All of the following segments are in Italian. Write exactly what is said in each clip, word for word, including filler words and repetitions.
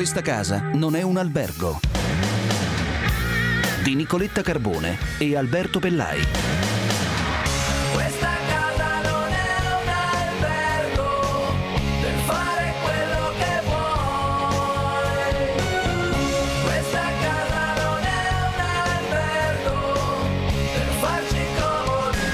Questa casa non è un albergo. Di Nicoletta Carbone e Alberto Pellai. Questa casa non è un albergo per fare quello che vuoi. Questa casa non è un albergo per farci comodi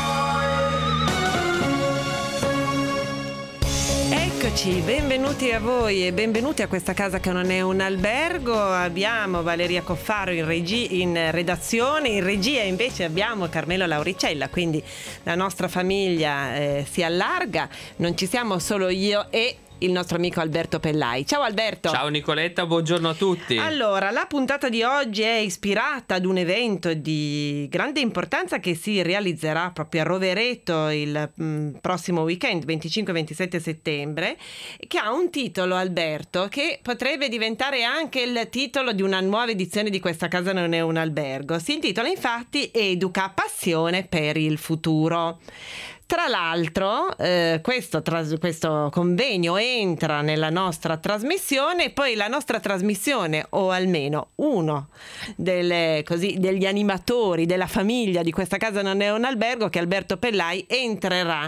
tuoi. Eccoci, benvenuti a voi e benvenuti a questa casa che non è un albergo. Abbiamo Valeria Coffaro in, regi- in redazione, in regia invece abbiamo Carmelo Lauricella, quindi la nostra famiglia eh, si allarga, non ci siamo solo io e il nostro amico Alberto Pellai. Ciao Alberto. Ciao Nicoletta, buongiorno a tutti. Allora, la puntata di oggi è ispirata ad un evento di grande importanza che si realizzerà proprio a Rovereto il mh, prossimo weekend, venticinque ventisette settembre, che ha un titolo, Alberto, che potrebbe diventare anche il titolo di una nuova edizione di Questa casa non è un albergo. Si intitola infatti Educa passione per il futuro. Tra l'altro eh, questo, tras- questo convegno entra nella nostra trasmissione e poi la nostra trasmissione, o almeno uno delle, così, degli animatori della famiglia di Questa casa non è un albergo, che è Alberto Pellai, entrerà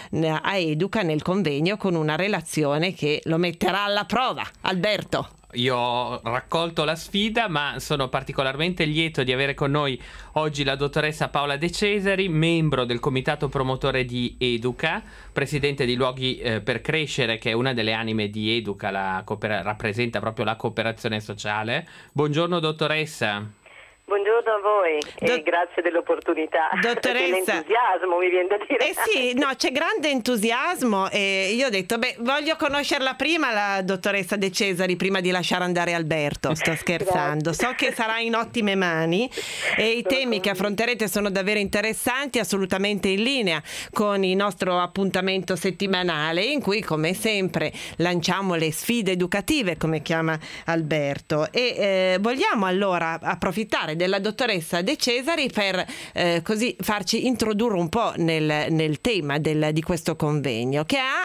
a Educa nel convegno con una relazione che lo metterà alla prova. Alberto. Io ho raccolto la sfida, ma sono particolarmente lieto di avere con noi oggi la dottoressa Paola De Cesari, membro del comitato promotore di Educa, presidente di Luoghi eh, per Crescere, che è una delle anime di Educa, la cooper- rappresenta proprio la cooperazione sociale. Buongiorno dottoressa. Buongiorno a voi Do- e grazie dell'opportunità. Dottoressa. Dell'entusiasmo mi viene da dire. Eh sì, no, c'è grande entusiasmo e io ho detto, beh, voglio conoscerla prima la dottoressa De Cesari prima di lasciare andare Alberto. Sto scherzando, so che sarà in ottime mani e i temi che affronterete sono davvero interessanti, assolutamente in linea con il nostro appuntamento settimanale in cui, come sempre, lanciamo le sfide educative, come chiama Alberto, e eh, vogliamo allora approfittare della dottoressa De Cesari per eh, così farci introdurre un po' nel, nel tema del, di questo convegno, che ha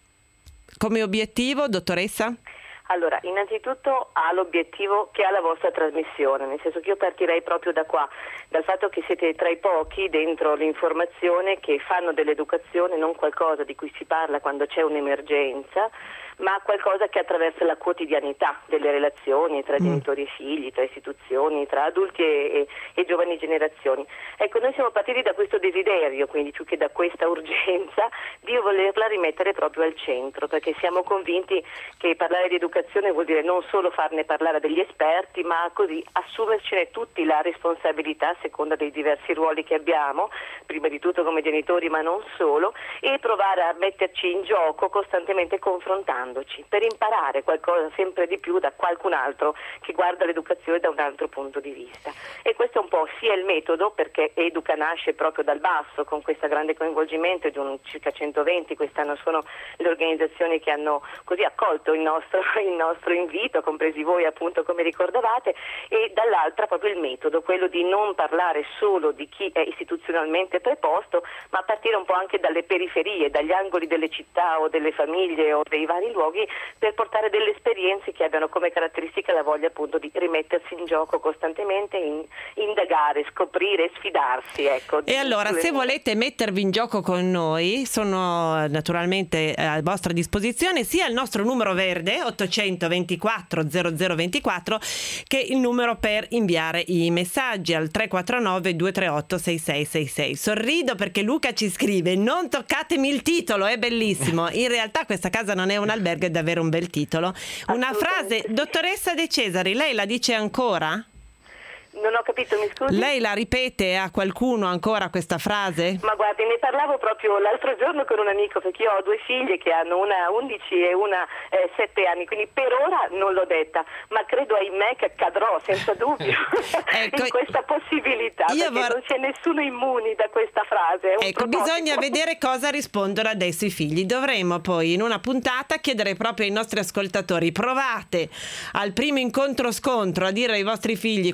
come obiettivo, dottoressa? Allora, innanzitutto ha l'obiettivo che ha la vostra trasmissione, nel senso che io partirei proprio da qua, dal fatto che siete tra i pochi dentro l'informazione che fanno dell'educazione non qualcosa di cui si parla quando c'è un'emergenza, ma qualcosa che attraversa la quotidianità delle relazioni tra mm. genitori e figli, tra istituzioni, tra adulti e, e, e giovani generazioni. Ecco, noi siamo partiti da questo desiderio, quindi più che da questa urgenza, di volerla rimettere proprio al centro, perché siamo convinti che parlare di educazione vuol dire non solo farne parlare degli esperti, ma così assumercene tutti la responsabilità a seconda dei diversi ruoli che abbiamo, prima di tutto come genitori, ma non solo, e provare a metterci in gioco costantemente confrontando per imparare qualcosa sempre di più da qualcun altro che guarda l'educazione da un altro punto di vista. E questo è un po' sia il metodo, perché Educa nasce proprio dal basso con questo grande coinvolgimento di un circa centoventi, quest'anno sono le organizzazioni che hanno così accolto il nostro, il nostro invito, compresi voi appunto come ricordavate, e dall'altra proprio il metodo, quello di non parlare solo di chi è istituzionalmente preposto, ma partire un po' anche dalle periferie, dagli angoli delle città o delle famiglie o dei vari luoghi, per portare delle esperienze che abbiano come caratteristica la voglia appunto di rimettersi in gioco costantemente, in, indagare, scoprire, sfidarsi. Ecco. E allora, se volete mettervi in gioco con noi, sono naturalmente a vostra disposizione sia il nostro numero verde ottocento ventiquattro zero zero ventiquattro che il numero per inviare i messaggi al tre quattro nove due tre otto sei sei sei sei. Sorrido perché Luca ci scrive: non toccatemi il titolo, è bellissimo. In realtà questa casa non è un albergo, è davvero un bel titolo. Una frase, dottoressa De Cesari, lei la dice ancora? Non ho capito, mi scusi? Lei la ripete a qualcuno ancora questa frase? Ma guardi, ne parlavo proprio l'altro giorno con un amico, perché io ho due figlie che hanno una undici e una eh, sette anni, quindi per ora non l'ho detta, ma credo ahimè che accadrò senza dubbio ecco, in questa possibilità, perché vor... non c'è nessuno immune da questa frase. È un ecco, prototipo. Bisogna vedere cosa rispondono adesso i figli. Dovremmo poi in una puntata chiedere proprio ai nostri ascoltatori: provate al primo incontro scontro a dire ai vostri figli questa casa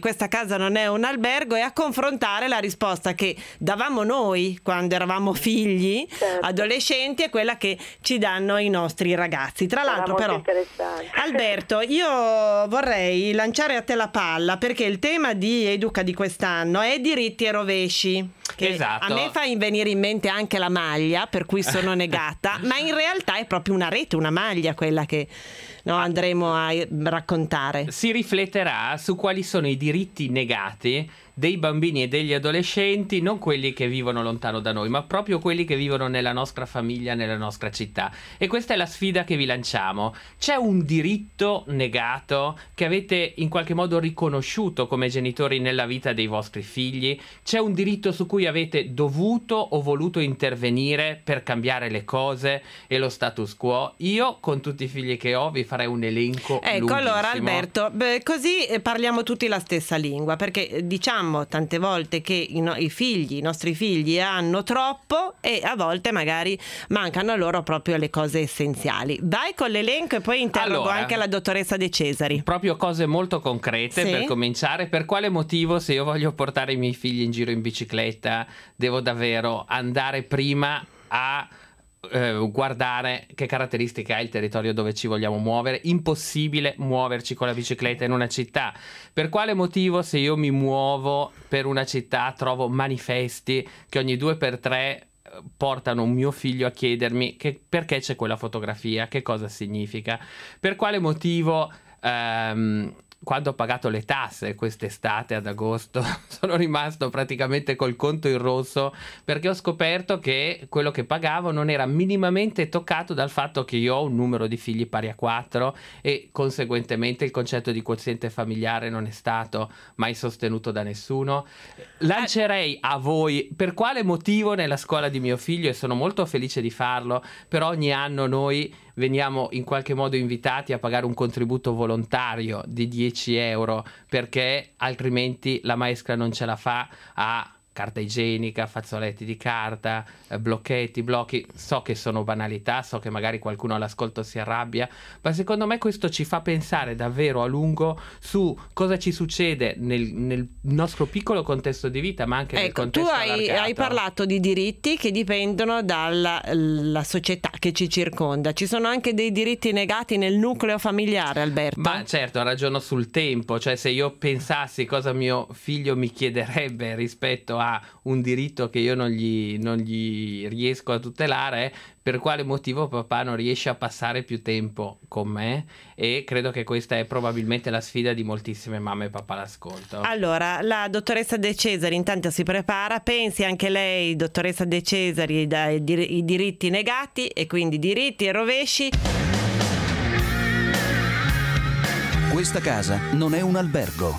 casa non è un albergo e a confrontare la risposta che davamo noi quando eravamo figli, Certo. adolescenti, e quella che ci danno i nostri ragazzi. Tra Sarà l'altro molto però, interessante. Alberto, io vorrei lanciare a te la palla, perché il tema di Educa di quest'anno è diritti e rovesci, che Esatto. a me fa venire in mente anche la maglia, per cui sono negata, ma in realtà è proprio una rete, una maglia quella che no, andremo a raccontare. Si rifletterà su quali sono i diritti negati dei bambini e degli adolescenti, non quelli che vivono lontano da noi, ma proprio quelli che vivono nella nostra famiglia, nella nostra città. E questa è la sfida che vi lanciamo. C'è un diritto negato che avete in qualche modo riconosciuto come genitori nella vita dei vostri figli? C'è un diritto su cui avete dovuto o voluto intervenire per cambiare le cose e lo status quo? Io, con tutti i figli che ho, vi farei un elenco Ecco, lunghissimo. allora Alberto, beh, così eh, parliamo tutti la stessa lingua, perché eh, diciamo tante volte che i, no- i figli, i nostri figli hanno troppo e a volte magari mancano a loro proprio le cose essenziali. Vai con l'elenco e poi interrogo Allora, anche la dottoressa De Cesari. Proprio cose molto concrete. Sì. Per cominciare, per quale motivo, se io voglio portare i miei figli in giro in bicicletta, devo davvero andare prima a eh, guardare che caratteristiche ha il territorio dove ci vogliamo muovere? Impossibile muoverci con la bicicletta in una città. Per quale motivo, se io mi muovo per una città, trovo manifesti che ogni due per tre portano un mio figlio a chiedermi che, perché c'è quella fotografia, che cosa significa? Per quale motivo ehm, quando ho pagato le tasse quest'estate ad agosto sono rimasto praticamente col conto in rosso, perché ho scoperto che quello che pagavo non era minimamente toccato dal fatto che io ho un numero di figli pari a quattro e conseguentemente il concetto di quoziente familiare non è stato mai sostenuto da nessuno. Lancerei a voi per quale motivo nella scuola di mio figlio, e sono molto felice di farlo, per ogni anno noi veniamo in qualche modo invitati a pagare un contributo volontario di dieci euro, perché altrimenti la maestra non ce la fa a carta igienica, fazzoletti di carta, eh, blocchetti, blocchi. So che sono banalità, so che magari qualcuno all'ascolto si arrabbia, ma secondo me questo ci fa pensare davvero a lungo su cosa ci succede nel, nel nostro piccolo contesto di vita, ma anche nel Ecco, tu contesto hai, allargato. hai parlato di diritti che dipendono dalla la società che ci circonda. Ci sono anche dei diritti negati nel nucleo familiare, Alberto? Ma certo, ragiono sul tempo, cioè se io pensassi cosa mio figlio mi chiederebbe rispetto a un diritto che io non gli, non gli riesco a tutelare, per quale motivo papà non riesce a passare più tempo con me? E credo che questa è probabilmente la sfida di moltissime mamme e papà all'ascolto. Allora, la dottoressa De Cesari intanto si prepara, pensi anche lei, dottoressa De Cesari, dai dir- i diritti negati e quindi diritti e rovesci. Questa casa non è un albergo.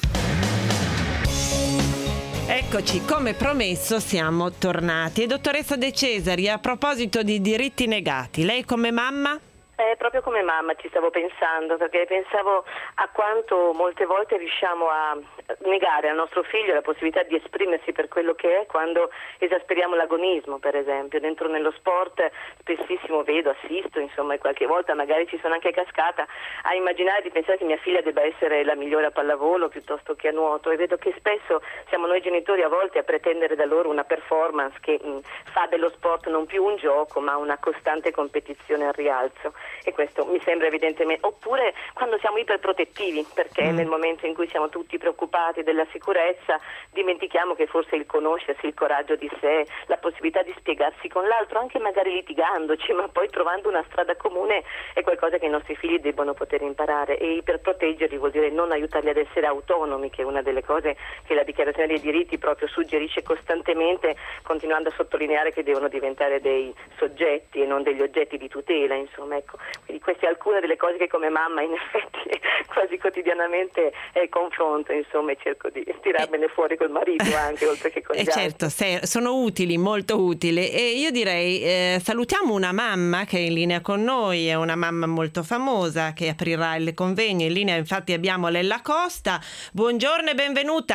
Eccoci, come promesso siamo tornati. E dottoressa De Cesari, a proposito di diritti negati, lei come mamma? Eh, proprio come mamma ci stavo pensando, perché pensavo a quanto molte volte riusciamo a negare al nostro figlio la possibilità di esprimersi per quello che è quando esasperiamo l'agonismo, per esempio. Dentro nello sport spessissimo vedo, assisto, insomma, e qualche volta magari ci sono anche cascata a immaginare di pensare che mia figlia debba essere la migliore a pallavolo piuttosto che a nuoto, e vedo che spesso siamo noi genitori a volte a pretendere da loro una performance che mh, fa dello sport non più un gioco ma una costante competizione al rialzo. E questo mi sembra evidentemente, oppure quando siamo iperprotettivi, perché mm. nel momento in cui siamo tutti preoccupati della sicurezza dimentichiamo che forse il conoscersi, il coraggio di sé, la possibilità di spiegarsi con l'altro, anche magari litigandoci, ma poi trovando una strada comune, è qualcosa che i nostri figli debbono poter imparare. E iperproteggerli vuol dire non aiutarli ad essere autonomi, che è una delle cose che la Dichiarazione dei diritti proprio suggerisce costantemente, continuando a sottolineare che devono diventare dei soggetti e non degli oggetti di tutela, insomma, ecco. Quindi queste alcune delle cose che come mamma in effetti quasi quotidianamente eh, confronto, insomma, e cerco di tirarmene fuori col marito anche, oltre che con gli eh altri. certo, se, sono utili, molto utili. E io direi eh, salutiamo una mamma che è in linea con noi, è una mamma molto famosa che aprirà il convegno. In linea infatti abbiamo Lella Costa. Buongiorno e benvenuta.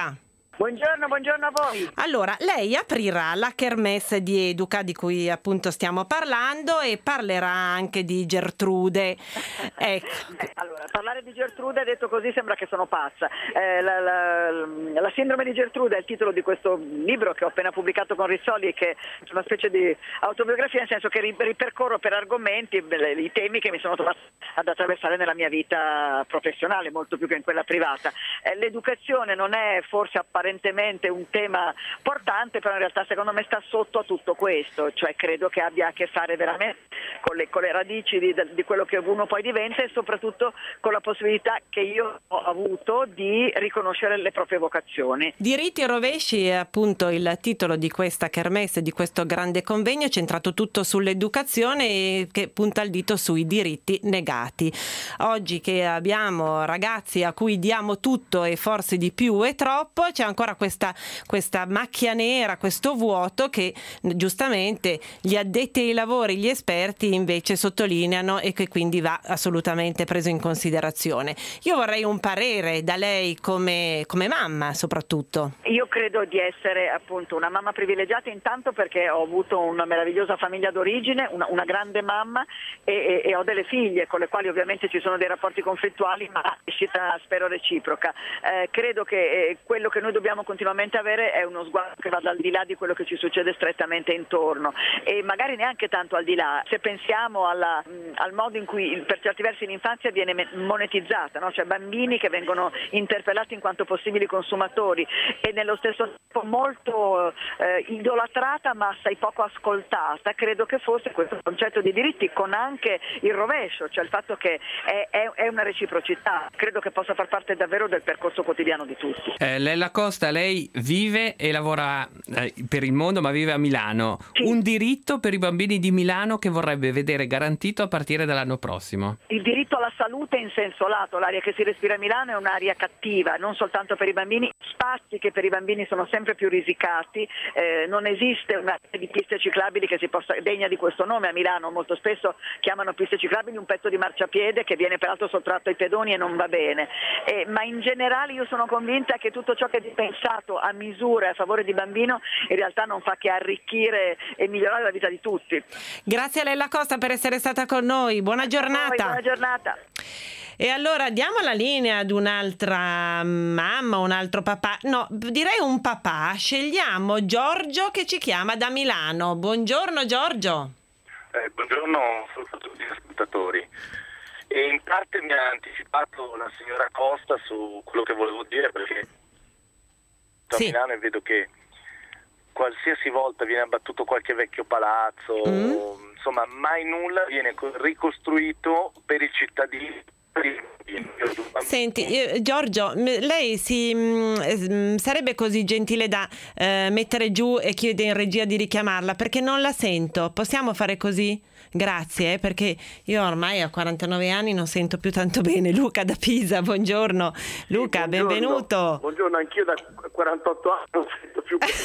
Buongiorno, buongiorno a voi. Allora, lei aprirà la kermesse di Educa di cui appunto stiamo parlando e parlerà anche di Gertrude. Ecco. Eh, allora, parlare di Gertrude detto così sembra che sono pazza. Eh, la, la, la sindrome di Gertrude è il titolo di questo libro che ho appena pubblicato con Rizzoli, che è una specie di autobiografia, nel senso che ripercorro per argomenti i temi che mi sono trovato ad attraversare nella mia vita professionale, molto più che in quella privata. Eh, l'educazione non è forse apparentemente un tema portante, però in realtà secondo me sta sotto a tutto questo, cioè credo che abbia a che fare veramente con le, con le radici di, di quello che uno poi diventa, e soprattutto con la possibilità che io ho avuto di riconoscere le proprie vocazioni. Diritti e rovesci è appunto il titolo di questa kermesse, di questo grande convegno centrato tutto sull'educazione e che punta il dito sui diritti negati. Oggi che abbiamo ragazzi a cui diamo tutto e forse di più e troppo, c'è ancora questa, questa macchia nera, questo vuoto che giustamente gli addetti ai lavori, gli esperti invece sottolineano e che quindi va assolutamente preso in considerazione. Io vorrei un parere da lei come, come mamma soprattutto. Io credo di essere appunto una mamma privilegiata, intanto perché ho avuto una meravigliosa famiglia d'origine, una, una grande mamma e, e, e ho delle figlie con le quali ovviamente ci sono dei rapporti conflittuali, ma crescita spero reciproca. Eh, credo che eh, quello che noi dobbiamo continuamente avere è uno sguardo che vada al di là di quello che ci succede strettamente intorno, e magari neanche tanto al di là. Se pensiamo alla, mh, al modo in cui per certi versi l'infanzia viene monetizzata, no? Cioè bambini che vengono interpellati in quanto possibili consumatori e nello stesso tempo molto eh, idolatrata ma assai poco ascoltata, credo che fosse questo concetto di diritti con anche il rovescio, cioè il fatto che è, è, è una reciprocità, credo che possa far parte davvero del percorso quotidiano di tutti. Eh, Lella Costa, lei vive e lavora eh, per il mondo, ma vive a Milano. Sì. Un diritto per i bambini di Milano che vorrebbe vedere garantito a partire dall'anno prossimo. Il diritto alla salute in senso lato, l'aria che si respira a Milano è un'aria cattiva, non soltanto per i bambini, spazi che per i bambini sono sempre più risicati, eh, non esiste una di piste ciclabili che si possa degna di questo nome a Milano, molto spesso chiamano piste ciclabili un pezzo di marciapiede che viene peraltro sottratto ai pedoni e non va bene, eh, ma in generale io sono convinta che tutto ciò che è pensato a misura e a favore di bambino in realtà non fa che arricchire e migliorare la vita di tutti. Grazie a Lella Costa per essere stata con noi, buona giornata. Poi, buona giornata. E allora diamo la linea ad un'altra mamma, un altro papà, no, direi un papà. Scegliamo Giorgio che ci chiama da Milano. Buongiorno Giorgio. Eh, buongiorno a tutti gli ascoltatori. E in parte mi ha anticipato la signora Costa su quello che volevo dire, perché a Sì. Milano e vedo che qualsiasi volta viene abbattuto qualche vecchio palazzo, Mm. insomma mai nulla viene co- ricostruito per i cittadini. Per i bambini. Senti, eh, Giorgio, m- lei si mh, eh, mh, sarebbe così gentile da eh, mettere giù e chiede in regia di richiamarla, perché non la sento. Possiamo fare così? Grazie, eh, perché io ormai a quarantanove anni non sento più tanto bene. Luca da Pisa, buongiorno. Luca, Sì, buongiorno. benvenuto. Buongiorno, anch'io da quarantotto anni non sento più bene.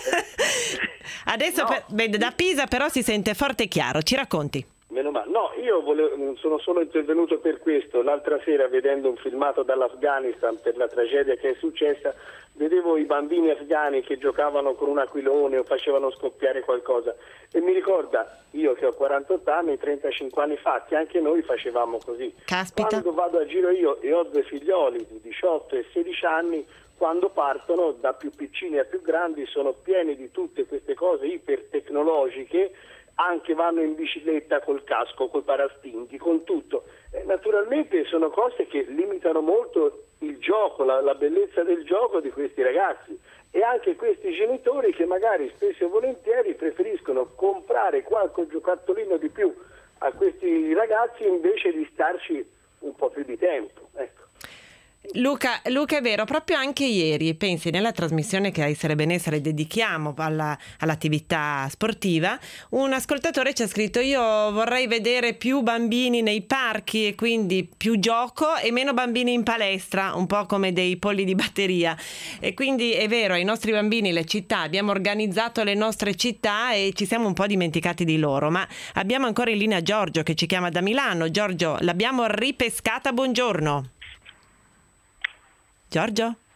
Adesso No. per- vede, da Pisa però si sente forte e chiaro, ci racconti. Meno male. No, io volevo, sono solo intervenuto per questo. L'altra sera, vedendo un filmato dall'Afghanistan per la tragedia che è successa, vedevo i bambini afghani che giocavano con un aquilone o facevano scoppiare qualcosa, e mi ricorda, io che ho quarantotto anni, trentacinque anni fa, che anche noi facevamo così. Caspita. Quando vado a giro io e ho due figlioli di diciotto e sedici anni, quando partono da più piccini a più grandi sono pieni di tutte queste cose ipertecnologiche, anche vanno in bicicletta col casco, col parastinchi, con tutto. Eh, naturalmente sono cose che limitano molto il gioco, la, la bellezza del gioco di questi ragazzi, e anche questi genitori che magari spesso e volentieri preferiscono comprare qualche giocattolino di più a questi ragazzi invece di starci un po' più di tempo, ecco. Luca, Luca, è vero, proprio anche ieri, pensi, nella trasmissione che a Essere Benessere dedichiamo alla, all'attività sportiva, un ascoltatore ci ha scritto: io vorrei vedere più bambini nei parchi e quindi più gioco e meno bambini in palestra, un po' come dei polli di batteria. E quindi è vero, ai nostri bambini le città, abbiamo organizzato le nostre città e ci siamo un po' dimenticati di loro, ma abbiamo ancora in linea Giorgio che ci chiama da Milano. Giorgio, l'abbiamo ripescata, buongiorno. Giorgio?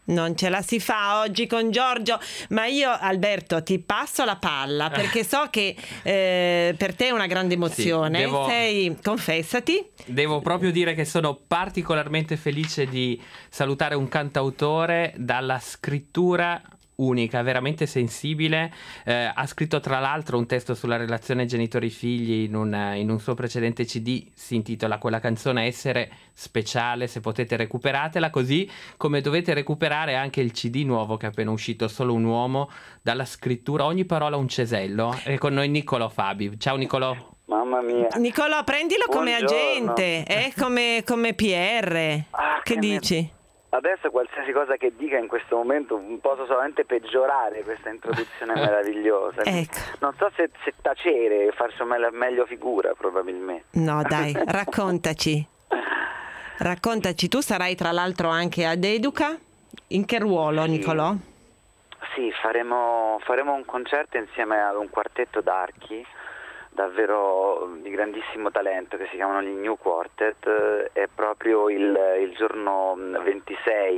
Non ce la si fa oggi con Giorgio, ma io Alberto ti passo la palla perché so che eh, per te è una grande emozione. Sì, devo... Sei, confessati. Devo proprio dire che sono particolarmente felice di salutare un cantautore dalla scrittura unica, veramente sensibile. Eh, ha scritto tra l'altro un testo sulla relazione genitori-figli in un, in un suo precedente C D, si intitola quella canzone Essere Speciale, se potete recuperatela, così come dovete recuperare anche il C D nuovo che è appena uscito, Solo un uomo, dalla scrittura ogni parola un cesello. E con noi Niccolò Fabi. Ciao Niccolò. Mamma mia. Niccolò, prendilo come Buongiorno. agente, eh, come, come P R. Ah, che che dici? me- Adesso qualsiasi cosa che dica in questo momento posso solamente peggiorare questa introduzione meravigliosa. Ecco. Non so se, se tacere e farci me- meglio figura, probabilmente. No, dai, raccontaci. Raccontaci, tu sarai tra l'altro anche ad Educa? In che ruolo, Sì. Niccolò? Sì, faremo, faremo un concerto insieme ad un quartetto d'archi davvero di grandissimo talento che si chiamano gli New Quartet. È proprio il, il giorno ventisei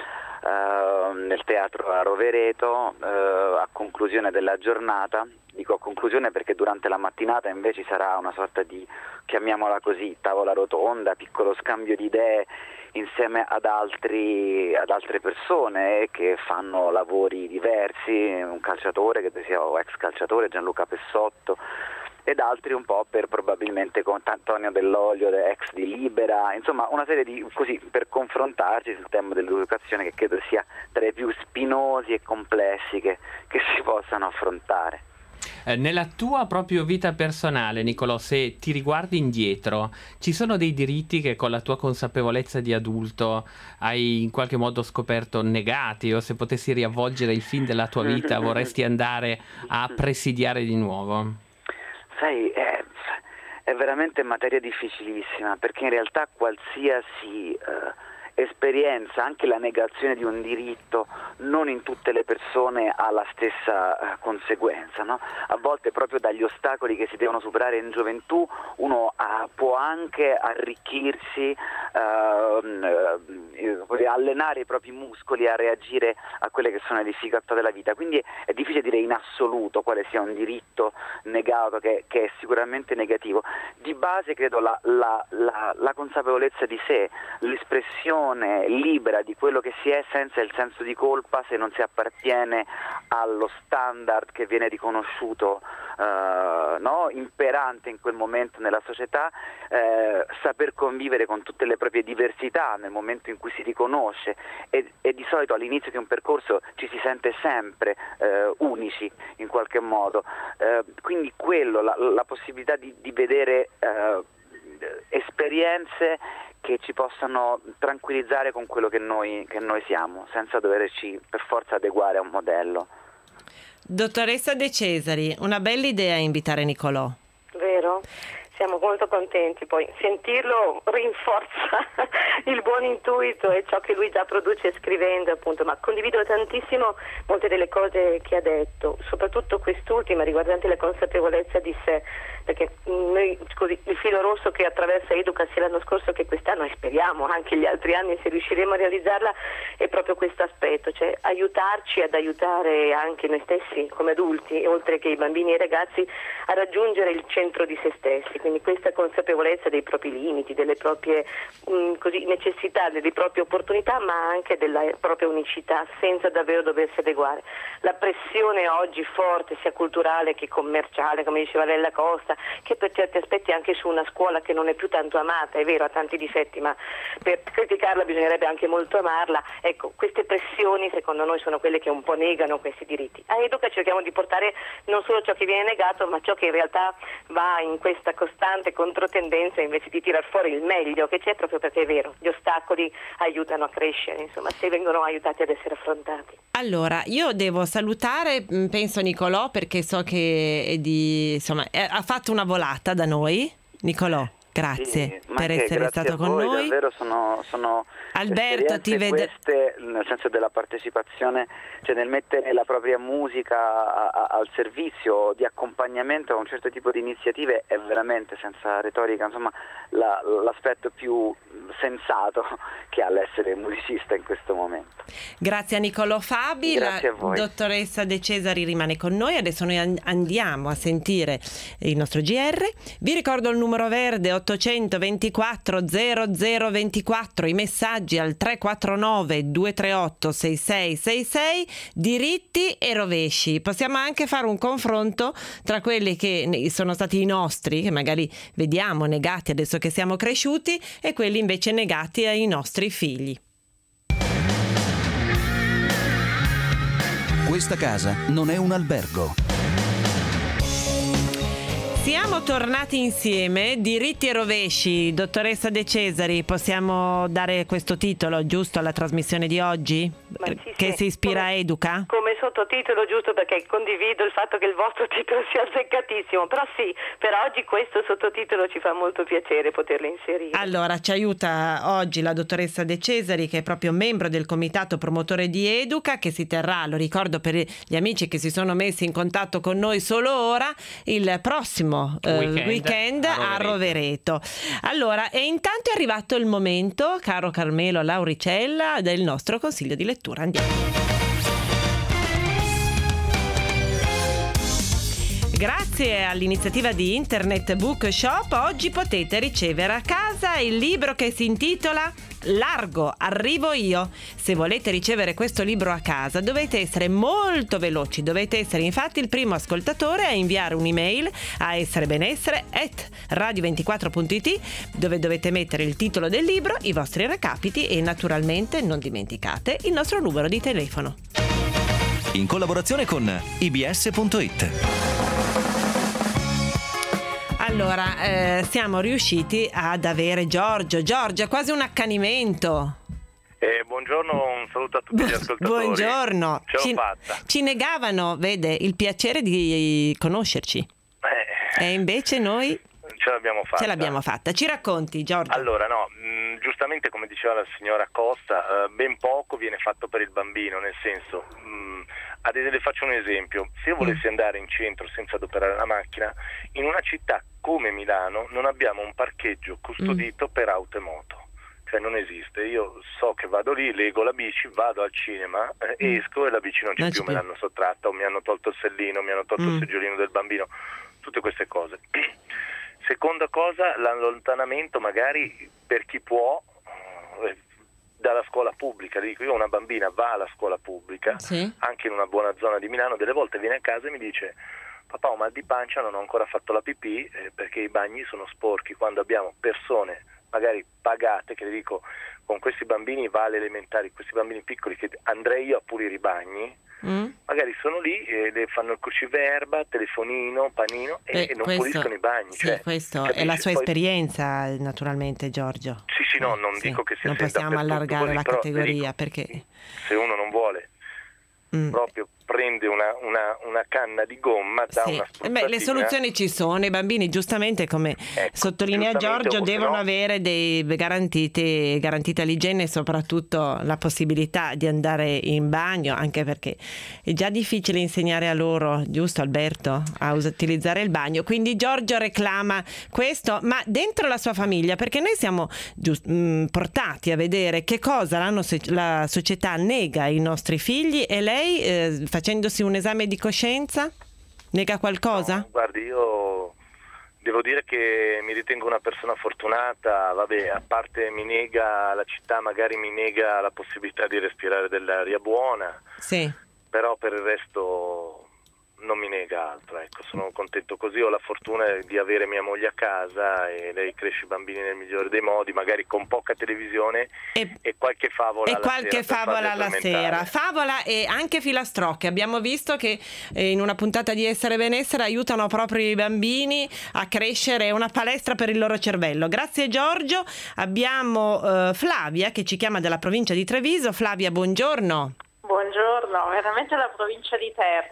eh, nel teatro a Rovereto, eh, a conclusione della giornata. Dico a conclusione perché durante la mattinata invece sarà una sorta di, chiamiamola così, tavola rotonda, piccolo scambio di idee insieme ad altri ad altre persone che fanno lavori diversi, un calciatore che sia o ex calciatore, Gianluca Pessotto, ed altri un po' per probabilmente con Antonio Dell'Olio, ex di Libera, insomma una serie di così per confrontarci sul tema dell'educazione, che credo sia tra i più spinosi e complessi che, che si possano affrontare. Eh, nella tua proprio vita personale, Niccolò, se ti riguardi indietro, ci sono dei diritti che con la tua consapevolezza di adulto hai in qualche modo scoperto negati, o se potessi riavvolgere il film della tua vita vorresti andare a presidiare di nuovo? Sai, è, è veramente materia difficilissima, perché in realtà qualsiasi eh, esperienza, anche la negazione di un diritto, non in tutte le persone ha la stessa eh, conseguenza, no? A volte proprio dagli ostacoli che si devono superare in gioventù uno ha, può anche arricchirsi, eh, eh, allenare i propri muscoli a reagire a quelle che sono le difficoltà della vita, quindi è, è difficile dire in assoluto quale sia un diritto negato che, che è sicuramente negativo. Di base credo la, la, la, la consapevolezza di sé, l'espressione libera di quello che si è senza il senso di colpa se non si appartiene allo standard che viene riconosciuto eh, no? imperante in quel momento nella società, eh, saper convivere con tutte le proprie diversità nel momento in cui si riconosce, e, e di solito all'inizio di un percorso ci si sente sempre eh, unici in qualche modo, eh, quindi quello, la, la possibilità di, di vedere eh, esperienze che ci possano tranquillizzare con quello che noi, che noi siamo, senza doverci per forza adeguare a un modello. Dottoressa De Cesari, una bella idea invitare Niccolò. Vero? Siamo molto contenti, poi sentirlo rinforza il buon intuito e ciò che lui già produce scrivendo, appunto, ma condivido tantissimo molte delle cose che ha detto, soprattutto quest'ultima riguardante la consapevolezza di sé, perché noi, così, il filo rosso che attraversa Educa sia l'anno scorso che quest'anno, e speriamo anche gli altri anni se riusciremo a realizzarla, è proprio questo aspetto, cioè aiutarci ad aiutare anche noi stessi come adulti, oltre che i bambini e i ragazzi, a raggiungere il centro di se stessi. Quindi questa consapevolezza dei propri limiti, delle proprie mh, così, necessità, delle proprie opportunità, ma anche della propria unicità, senza davvero doversi adeguare. La pressione oggi forte, sia culturale che commerciale, come diceva Lella Costa, che per certi aspetti anche su una scuola che non è più tanto amata, è vero, ha tanti difetti, ma per criticarla bisognerebbe anche molto amarla. Ecco, queste pressioni secondo noi sono quelle che un po' negano questi diritti. A Educa cerchiamo di portare non solo ciò che viene negato, ma ciò che in realtà va in questa costante controtendenza, invece di tirar fuori il meglio che c'è, proprio perché è vero, gli ostacoli aiutano a crescere, insomma, se vengono aiutati ad essere affrontati. Allora, io devo salutare, penso Niccolò, perché so che è di, insomma, è, ha fatto una volata da noi. Niccolò. Grazie Sì, ma per che, essere grazie stato a con voi, noi. Davvero sono, sono Alberto, ti vede- queste, nel senso della partecipazione, cioè nel mettere la propria musica a, a, al servizio di accompagnamento a un certo tipo di iniziative è veramente, senza retorica, insomma, la, l'aspetto più sensato che ha l'essere musicista in questo momento. Grazie a Niccolò Fabi. Grazie La a voi. dottoressa De Cesari rimane con noi. Adesso noi an- andiamo a sentire il nostro G R. Vi ricordo il numero verde ottocentoventiquattro zero zero ventiquattro, i messaggi al tre quattro nove due tre otto sei sei sei sei, diritti e rovesci. Possiamo anche fare un confronto tra quelli che ne- sono stati i nostri, che magari vediamo negati adesso che siamo cresciuti, e quelli invece negati ai nostri figli. Questa casa non è un albergo. Siamo tornati insieme, diritti e rovesci. Dottoressa De Cesari, possiamo dare questo titolo giusto alla trasmissione di oggi? Ma sì, Che sì. si ispira Come- a Educa? Come sottotitolo, giusto perché condivido il fatto che il vostro titolo sia azzeccatissimo, però sì, per oggi questo sottotitolo ci fa molto piacere poterlo inserire. Allora, ci aiuta oggi la dottoressa De Cesari, che è proprio membro del comitato promotore di Educa, che si terrà, lo ricordo per gli amici che si sono messi in contatto con noi solo ora, il prossimo eh, Weekend weekend a a Rovereto. Allora, e intanto è arrivato il momento, caro Carmelo Lauricella, del nostro consiglio di lettura. Andiamo. Grazie all'iniziativa di Internet Bookshop, oggi potete ricevere a casa il libro che si intitola Largo, arrivo io. Se volete ricevere questo libro a casa dovete essere molto veloci, dovete essere infatti il primo ascoltatore a inviare un'email a esserebenessere chiocciola radio ventiquattro punto it, dove dovete mettere il titolo del libro, i vostri recapiti e naturalmente non dimenticate il nostro numero di telefono. In collaborazione con i b s punto it. Allora, eh, siamo riusciti ad avere Giorgio. Giorgio, è quasi un accanimento. Eh, buongiorno, un saluto a tutti gli ascoltatori. Buongiorno. Ce l'ho Ci, fatta. ci negavano, vede, il piacere di conoscerci. Eh, E invece noi ce l'abbiamo fatta. ce l'abbiamo fatta. Ci racconti, Giorgio? Allora, no, mh, giustamente come diceva la signora Costa, eh, ben poco viene fatto per il bambino, nel senso, mh, ad esempio, le faccio un esempio, se io volessi andare in centro senza adoperare la macchina, in una città come Milano non abbiamo un parcheggio custodito per auto e moto. Cioè non esiste, io so che vado lì, lego la bici, vado al cinema, eh, esco e la bici non c'è Non più, c'è me più. l'hanno sottratta o mi hanno tolto il sellino, mi hanno tolto Mm. il seggiolino del bambino, tutte queste cose. Seconda cosa, l'allontanamento magari per chi può eh, dalla scuola pubblica. Dico, io ho una bambina va alla scuola pubblica, Sì. anche in una buona zona di Milano, delle volte viene a casa e mi dice: papà, ho mal di pancia, non ho ancora fatto la pipì eh, perché i bagni sono sporchi. Quando abbiamo persone magari pagate, che le dico, con questi bambini va alle elementari, questi bambini piccoli che andrei io a pulire i bagni, Mm? magari sono lì e le fanno il cruciverba, telefonino, panino e, Beh, e non questo- puliscono i bagni. Sì, cioè, questo è capisci? la sua Poi- esperienza, naturalmente, Giorgio. Sì, sì, no, non Sì, dico che sia non sempre possiamo dappertutto allargare così, la però, categoria dico, perché se uno non vuole Mm. proprio prende una, una, una canna di gomma, dà Sì. una Eh spruzzatina. beh, le soluzioni ci sono, i bambini giustamente, come Ecco, sottolinea giustamente, Giorgio, o se devono no- avere dei garantiti, garantita l'igiene e soprattutto la possibilità di andare in bagno, anche perché è già difficile insegnare a loro, giusto Alberto, a us- utilizzare il bagno. Quindi Giorgio reclama questo, ma dentro la sua famiglia, perché noi siamo giust- mh, portati a vedere che cosa la, no- la società nega ai nostri figli, e lei eh, facendosi un esame di coscienza nega qualcosa? No, guardi, io devo dire che mi ritengo una persona fortunata, vabbè, a parte mi nega la città, magari mi nega la possibilità di respirare dell'aria buona, Sì. però per il resto non mi nega altro, ecco, sono contento così, ho la fortuna di avere mia moglie a casa e lei cresce i bambini nel migliore dei modi, magari con poca televisione E, e qualche favola e alla qualche sera per farli favola alla addormentare. sera. Favola e anche filastrocche. Abbiamo visto che eh, in una puntata di Essere Benessere aiutano proprio i bambini a crescere, è una palestra per il loro cervello. Grazie Giorgio. Abbiamo eh, Flavia che ci chiama dalla provincia di Treviso. Flavia, buongiorno. Buongiorno, veramente la provincia di Terni.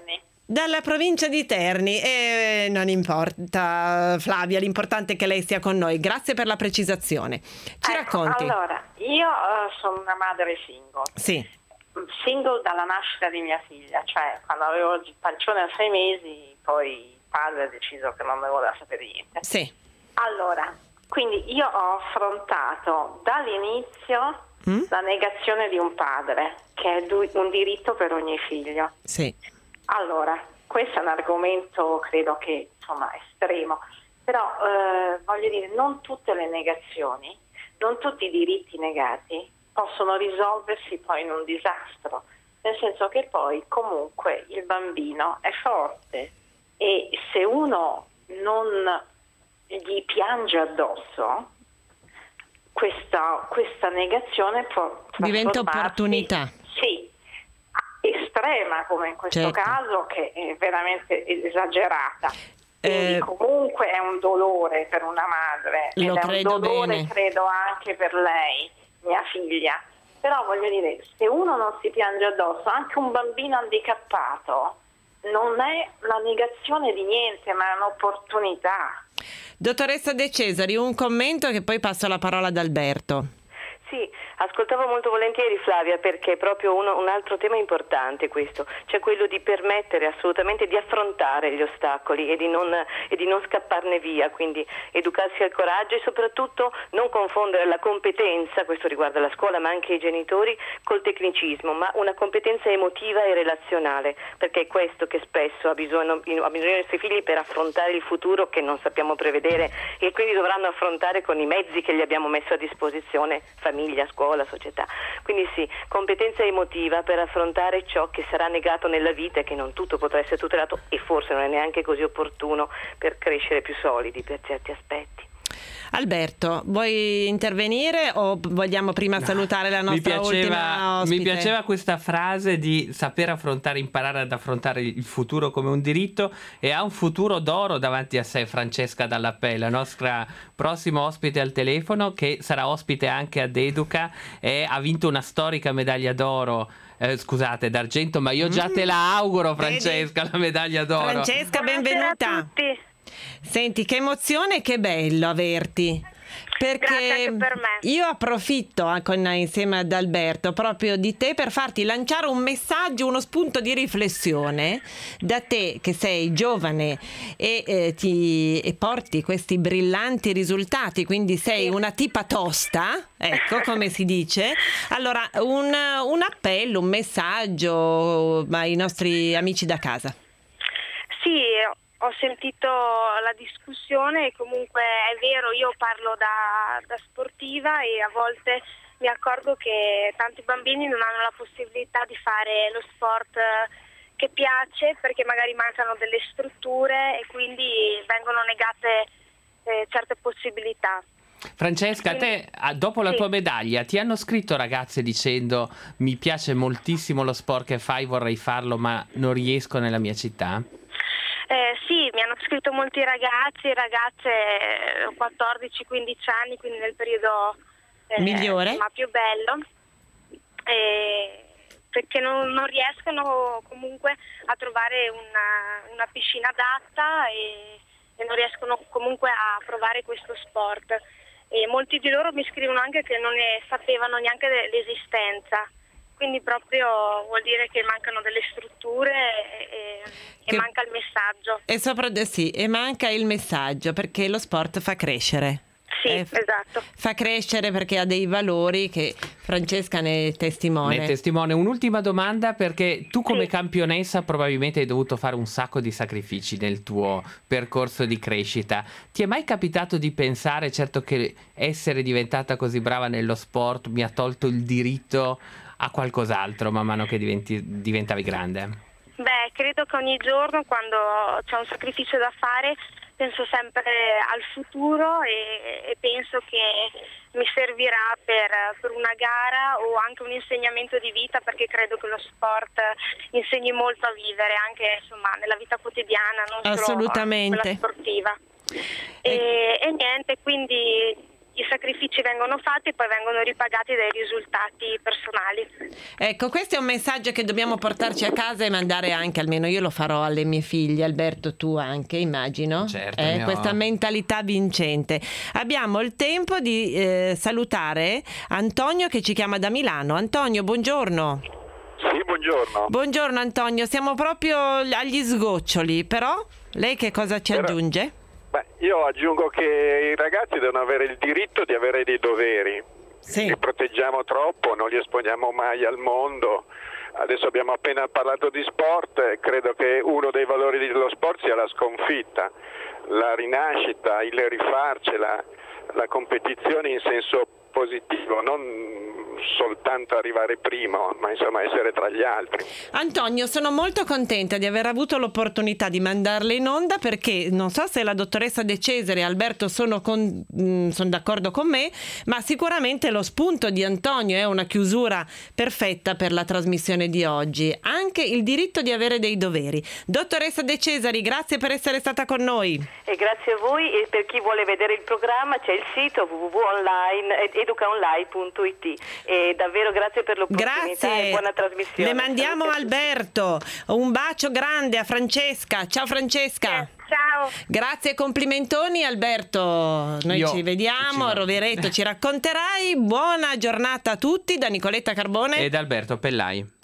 Dalla provincia di Terni, e non importa Flavia, l'importante è che lei sia con noi. Grazie per la precisazione. Ci ecco, racconti? Allora, io uh, sono una madre single. Sì. Single dalla nascita di mia figlia, cioè quando avevo il pancione a sei mesi, poi il padre ha deciso che non ne voleva sapere niente. Sì. Allora, quindi io ho affrontato dall'inizio mm? la negazione di un padre, che è du- un diritto per ogni figlio. Sì. Allora, questo è un argomento credo che insomma estremo, però eh, voglio dire, non tutte le negazioni, non tutti i diritti negati possono risolversi poi in un disastro, nel senso che poi comunque il bambino è forte e se uno non gli piange addosso, questa, questa negazione può diventa trasformarsi- opportunità. Sì, estrema come in questo Certo. caso, che è veramente esagerata. Quindi Eh, comunque è un dolore per una madre Lo ed è un credo dolore bene. credo anche per lei, mia figlia. Però voglio dire, se uno non si piange addosso, anche un bambino handicappato, non è la negazione di niente, ma è un'opportunità. Dottoressa De Cesari, un commento che poi passo la parola ad Alberto. Sì, ascoltavo molto volentieri Flavia, perché è proprio uno, un altro tema importante questo, cioè quello di permettere assolutamente di affrontare gli ostacoli e di non, e di non scapparne via, quindi educarsi al coraggio e soprattutto non confondere la competenza, questo riguarda la scuola ma anche i genitori, col tecnicismo, ma una competenza emotiva e relazionale, perché è questo che spesso ha bisogno, ha bisogno i nostri figli per affrontare il futuro che non sappiamo prevedere e quindi dovranno affrontare con i mezzi che gli abbiamo messo a disposizione, famiglia, scuola, società. Quindi sì, competenza emotiva per affrontare ciò che sarà negato nella vita e che non tutto potrà essere tutelato e forse non è neanche così opportuno per crescere più solidi per certi aspetti. Alberto, vuoi intervenire o vogliamo prima salutare la Mi nostra ultima piaceva, ospite? mi piaceva questa frase di saper affrontare, imparare ad affrontare il futuro come un diritto, e ha un futuro d'oro davanti a sé Francesca Dall'Appè, la nostra prossima ospite al telefono, che sarà ospite anche ad Educa e ha vinto una storica medaglia d'oro. Eh, scusate, d'argento, ma io già te la auguro, Francesca, la medaglia d'oro. Francesca, benvenuta. Buonasera a tutti. Senti, che emozione e che bello averti. Perché Grazie anche per me. io approfitto eh, con, insieme ad Alberto proprio di te per farti lanciare un messaggio, uno spunto di riflessione da te che sei giovane e, eh, ti, e porti questi brillanti risultati, quindi sei una tipa tosta, ecco come si dice. Allora un, un appello, un messaggio ai nostri amici da casa. Sì, ho sentito la discussione e comunque è vero, io parlo da, da sportiva e a volte mi accorgo che tanti bambini non hanno la possibilità di fare lo sport che piace perché magari mancano delle strutture e quindi vengono negate eh, certe possibilità. Francesca, a te ah, dopo la Sì. tua medaglia ti hanno scritto ragazze dicendo mi piace moltissimo lo sport che fai, vorrei farlo ma non riesco nella mia città? Eh, sì, mi hanno scritto molti ragazzi e ragazze eh, quattordici quindici anni, quindi nel periodo eh, Migliore? insomma, più bello, eh, perché non, non riescono comunque a trovare una, una piscina adatta e, e non riescono comunque a provare questo sport. E molti di loro mi scrivono anche che non ne sapevano neanche l'esistenza. Quindi proprio vuol dire che mancano delle strutture e, Che- e manca il messaggio. E sopra sì, e manca il messaggio perché lo sport fa crescere. Sì, Eh, esatto. Fa crescere perché ha dei valori che Francesca ne è testimone. Ne è testimone. Un'ultima domanda, perché tu come Sì. campionessa probabilmente hai dovuto fare un sacco di sacrifici nel tuo percorso di crescita. Ti è mai capitato di pensare, certo, che essere diventata così brava nello sport mi ha tolto il diritto a qualcos'altro man mano che diventi, diventavi grande? Beh, credo che ogni giorno quando c'è un sacrificio da fare penso sempre al futuro e, e penso che mi servirà per, per una gara o anche un insegnamento di vita, perché credo che lo sport insegni molto a vivere anche insomma nella vita quotidiana, non Assolutamente. solo quella sportiva. E, e niente, quindi i sacrifici vengono fatti e poi vengono ripagati dai risultati personali. Ecco, questo è un messaggio che dobbiamo portarci a casa e mandare anche, almeno io lo farò alle mie figlie. Alberto, tu anche, immagino. Certo, eh, ho... questa mentalità vincente. Abbiamo il tempo di eh, salutare Antonio che ci chiama da Milano. Antonio, buongiorno. Sì, buongiorno. Buongiorno Antonio, siamo proprio agli sgoccioli, però lei che cosa ci Però, aggiunge? Beh, io aggiungo che i ragazzi devono avere il diritto di avere dei doveri. Sì. Li proteggiamo troppo, non li esponiamo mai al mondo. Adesso abbiamo appena parlato di sport, credo che uno dei valori dello sport sia la sconfitta, la rinascita, il rifarcela, la competizione in senso positivo, non soltanto arrivare primo, ma insomma essere tra gli altri. Antonio, sono molto contenta di aver avuto l'opportunità di mandarle in onda, perché non so se la dottoressa De Cesare e Alberto sono, con, mh, sono d'accordo con me, ma sicuramente lo spunto di Antonio è una chiusura perfetta per la trasmissione di oggi. Anche il diritto di avere dei doveri. Dottoressa De Cesari, grazie per essere stata con noi. E grazie a voi, e per chi vuole vedere il programma c'è il sito w w w punto online educaonline punto i t. E davvero grazie per l'opportunità. Grazie. E buona trasmissione. Le mandiamo Alberto. Un bacio grande a Francesca. Ciao Francesca. Ciao. Grazie e complimentoni Alberto. Noi Io ci vediamo a Rovereto, ci racconterai. Buona giornata a tutti da Nicoletta Carbone ed Alberto Pellai.